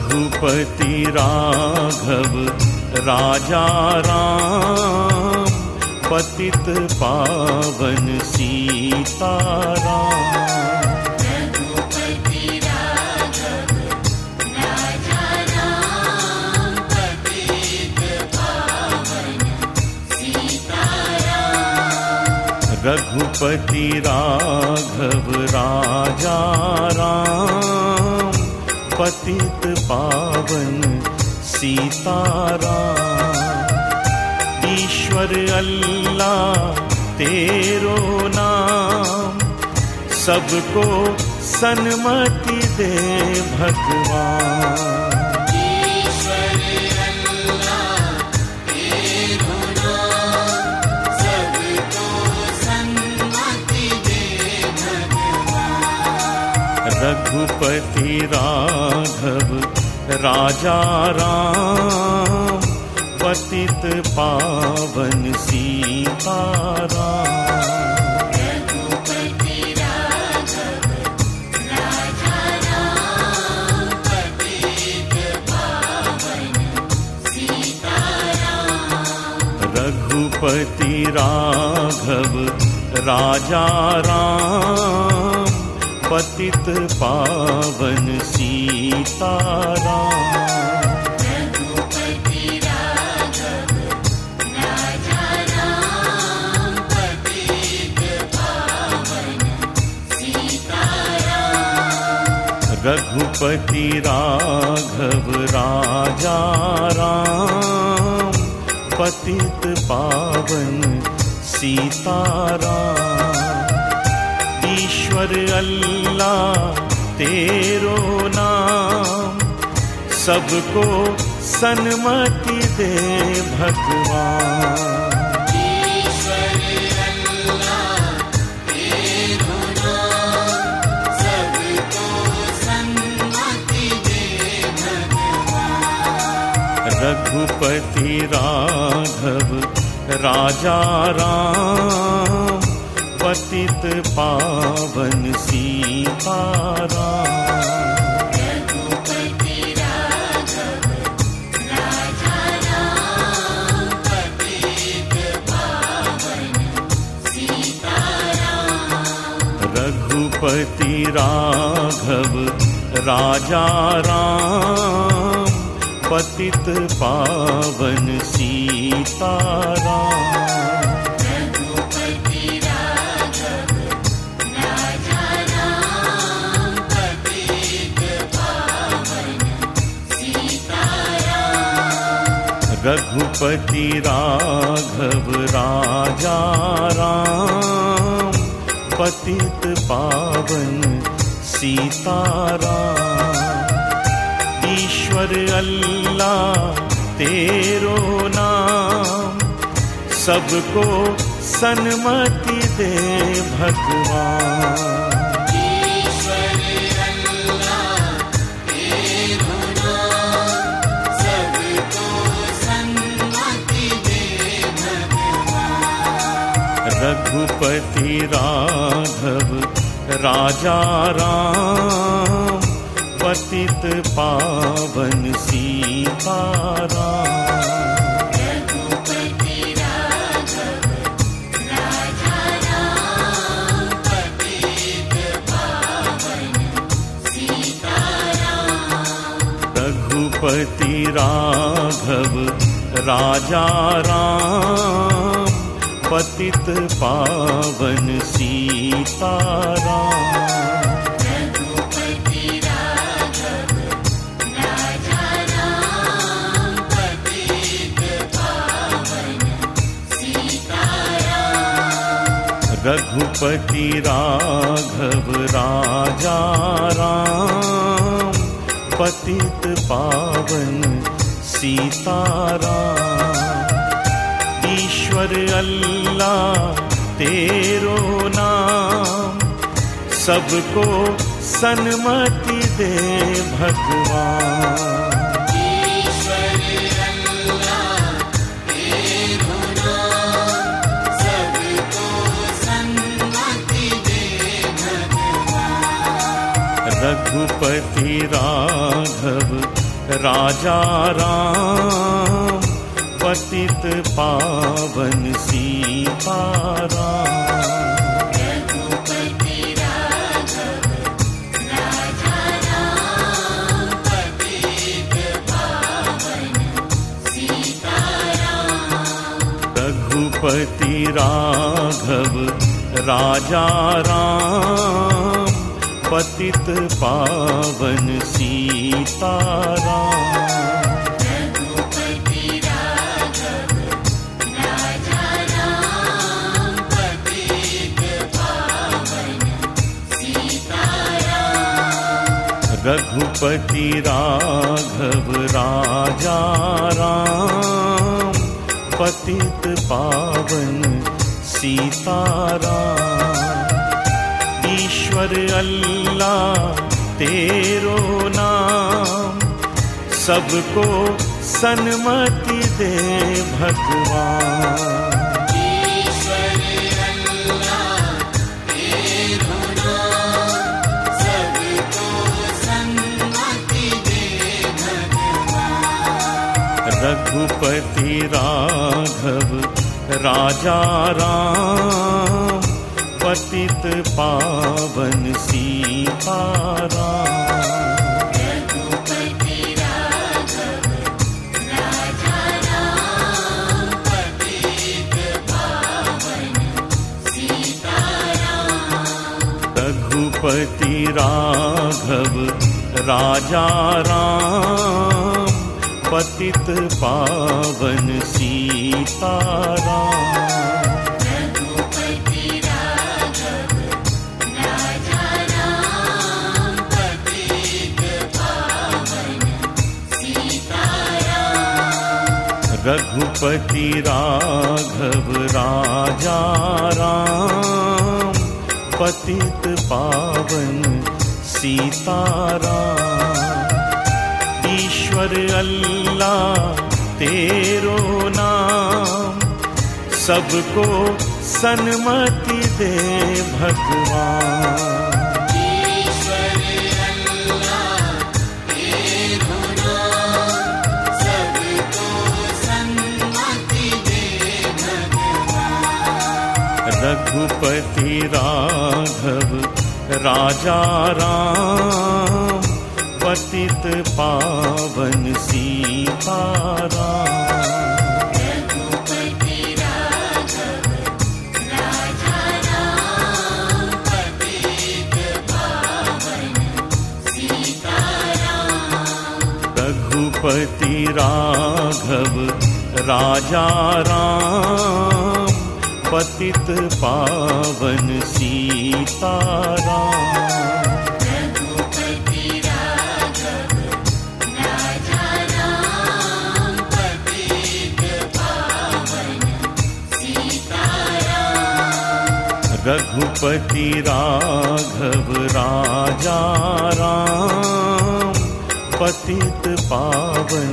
रघुपति राघव राजा राम, पतित पावन सीताराम। रघुपति राघव राजा राम, पतित पावन सीताराम। रघुपति राघव राजा राम, पतित पावन सीताराम। ईश्वर अल्लाह तेरो नाम, सबको सन्मति दे भगवान। ईश्वर अल्लाह तेरो नाम, सबको सन्मति दे भगवान। रघुपति राघव राजा राम, पतित पावन सीताराम। रघुपति राघव राजा राम, पतित पावन सीताराम। रघुपति राघव राजा राम, पतित पावन सीताराम। रघुपति राघव राजा राम, पतित पावन सीताराम। ईश्वर अल्लाह तेरो नाम, सबको सन्मति दे भगवान। रघुपति राघव राजा राम, पतित पावन सीताराम। रघुपति राघव राजा राम, पतित पावन सीताराम। रघुपति राघव राजा राम, पतित पावन सीताराम। रघुपति राघव राजा राम, पतित पावन सीताराम। रघुपति राघव राजा राम, पतित पावन सीताराम। ईश्वर अल्लाह तेरो नाम, सबको सन्मति दे भगवान। ईश्वर अल्लाह तेरो नाम, सबको सन्मति दे भगवान। रघुपति राघव राजा राम, पतित पावन सीताराम। रघुपति राघव राजा राम, पतित पावन सीताराम। रघुपति राघव राजा राम, पतित पावन सीताराम। रघुपति राघव राजा राम, पतित पावन सीताराम। ईश्वर अल्लाह तेरो नाम, सबको सन्मति दे भगवान। रघुपति राघव राजा राम, पतित पावन सीताराम। रघुपति राघव राजा राम, पतित पावन सीताराम। रघुपति राघव राजा राम, पतित पावन सीताराम। रघुपति राघव राजा राम, पतित पावन सीताराम। रघुपति राघव राजा राम, पतित पावन सीताराम। ईश्वर अल्लाह तेरो नाम, सबको सन्मति दे भगवान। ईश्वर अल्लाह तेरो नाम, सबको सन्मति दे भगवान। रघुपति राघव राजा राम, पतित पावन सीताराम। रघुपति राघव राजा राम, पतित पावन सीताराम। रघुपति राघव राजा राम, पतित पावन सीताराम। रघुपति राघव राजा राम, पतित पावन सीताराम। रघुपति राघव राजा राम, पतित पावन सीताराम। ईश्वर अल्लाह तेरो नाम, सबको सन्मति दे भगवान। ईश्वर अल्लाह तेरो नाम, सबको सन्मति दे भगवान। रघुपति राघव राजा राम, पतित पावन सीताराम। रघुपति राघव राजा राम, पतित पावन सीताराम। रघुपति राघव राजा राम, पतित पावन सीताराम। रघुपति राघव राजा राम, पतित पावन सीताराम। रघुपति राघव राजा राम, पतित पावन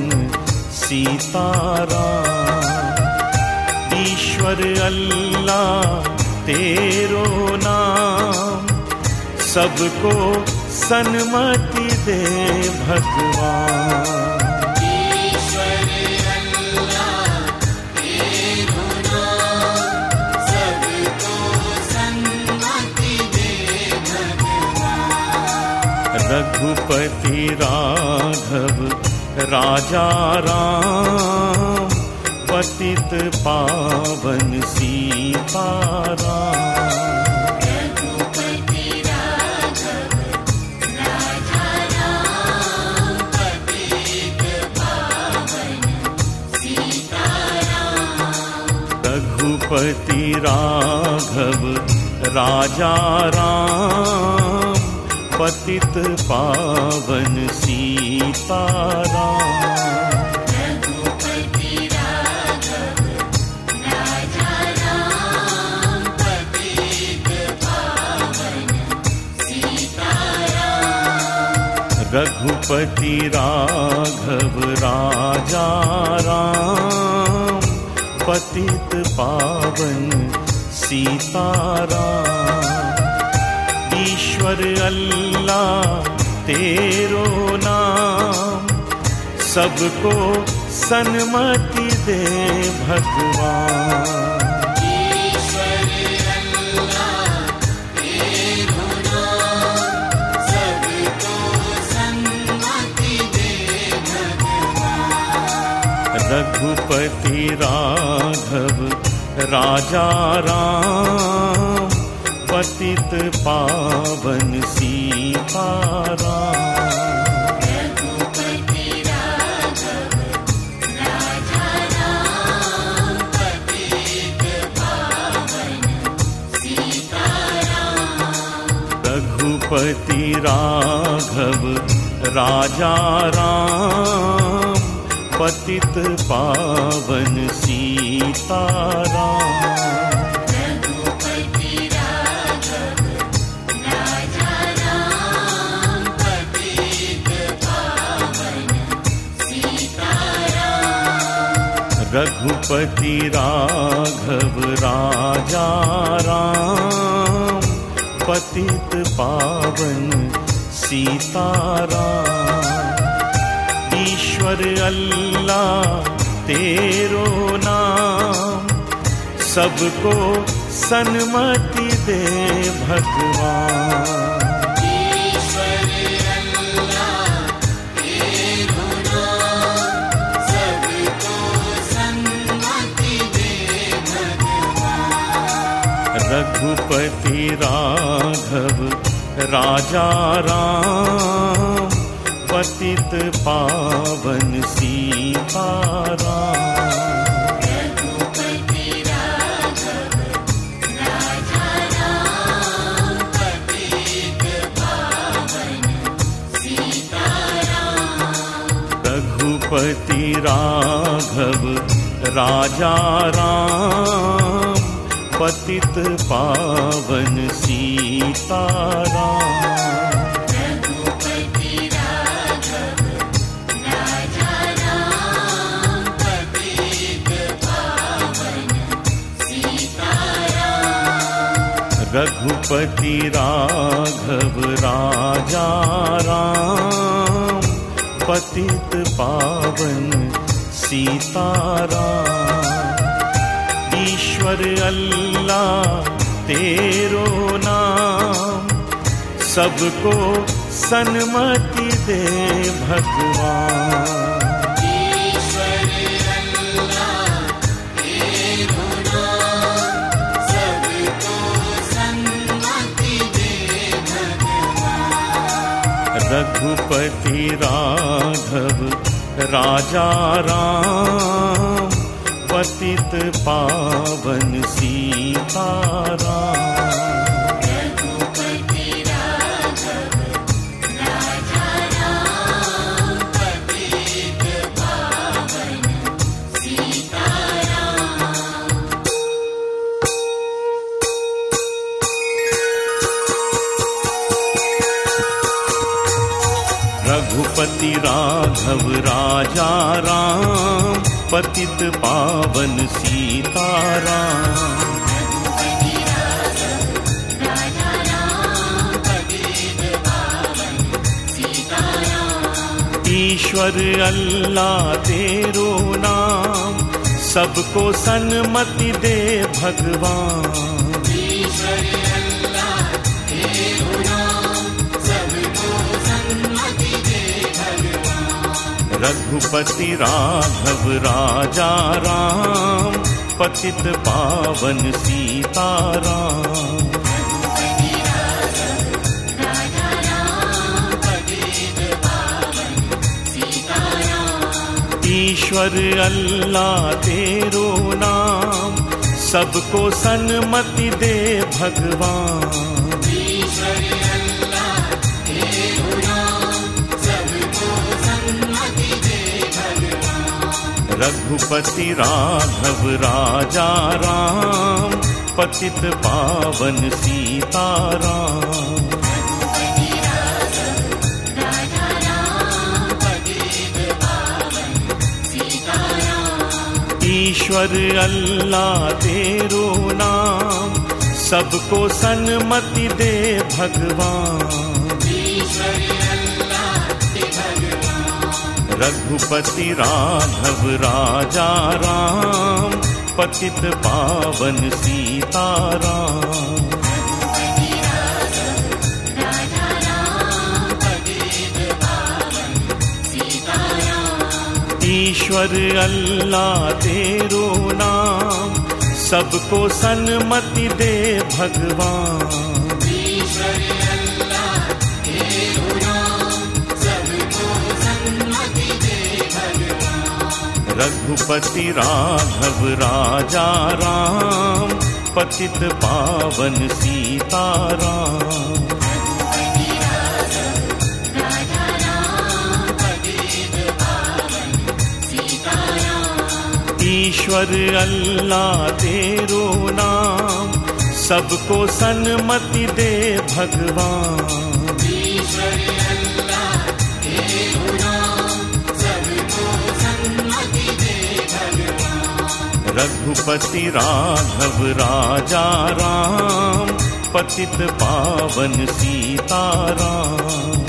सीताराम। ईश्वर अल्लाह तेरो नाम, सबको सन्मति दे भगवान। ईश्वर अल्लाह तेरो नाम, सबको सन्मति दे भगवान। रघुपति राघव राजा राम, पतित पावन सीताराम। रघुपति राघव राजा राम, पतित पावन सीताराम। रघुपति राघव राजा राम, पतित पावन सीताराम। रघुपति राघव राजा राम, पतित पावन सीताराम। रघुपति राघव राजा राम, पतित पावन सीताराम। ईश्वर अल्लाह तेरो नाम, सबको सन्मति दे भगवान। ईश्वर अल्लाह तेरो नाम, सबको सन्मति दे भगवान। रघुपति राघव राजा राम, पतित पावन सीताराम। रघुपति राघव राजा राम, पतित पावन सीताराम। रघुपति राघव राजा राम, पतित पावन सीताराम। रघुपति राघव राजा राम, पतित पावन सीताराम। रघुपति राघव राजा राम, पतित पावन सीताराम। ईश्वर अल्लाह तेरो नाम, सबको सन्मति दे भगवान। ईश्वर अल्लाह तेरो नाम, सबको सन्मति दे भगवान। रघुपति राघव राजा राम, पतित पावन सीताराम। रघुपति राघव राजा राम, पतित पावन सीताराम। रघुपति राघव राजा राम, पतित पावन सीताराम। रघुपति राघव राजा राम, पतित पावन सीताराम। ईश्वर अल्लाह तेरो नाम, सबको सन्मति दे भगवान। रघुपति राघव राजा राम, पतित पावन सीताराम। रघुपति राघव राजा राम, पतित पावन सीताराम। रघुपति राघव राजा राम, पतित पावन सीताराम। रघुपति राघव राजा राम, पतित पावन सीताराम। ईश्वर अल्लाह तेरो नाम, सबको सन्मति दे भगवान। ईश्वर अल्लाह तेरो नाम, सबको सन्मति दे भगवान। रघुपति राघव राजा राम, पतित पावन सीताराम। रघुपति राघव राजा राम, पतित पावन सीताराम। ईश्वर अल्लाह तेरो नाम, सबको सन्मति दे भगवान। ईश्वर अल्लाह तेरो नाम, सबको सन्मति दे भगवान। रघुपति राघव राजा राम, पतित पावन सीताराम। रघुपति राघव राजा राम, पतित पावन सीताराम। ईश्वर अल्लाह तेरो नाम, सबको सन्मति दे भगवान। ईश्वर अल्लाह ते भगवान। रघुपति राघव राजा राम, पतित पावन सीताराम। रघुपति राघव राजा राम, पतित पावन सीताराम। ईश्वर अल्लाह तेरो नाम, सबको सन्मति दे भगवान। ईश्वर अल्लाह तेरो नाम, सबको सन्मति दे भगवान। रघुपति राघव राजा राम, पतित पावन सीताराम। रघुपति राघव राजा राम, पतित पावन सीताराम। ईश्वर अल्लाह तेरो नाम, सबको सन्मति दे भगवान। ईश्वर अल्लाह तेरो नाम, सबको सन्मति दे भगवान। रघुपति राघव राजा राम, पतित पावन सीताराम।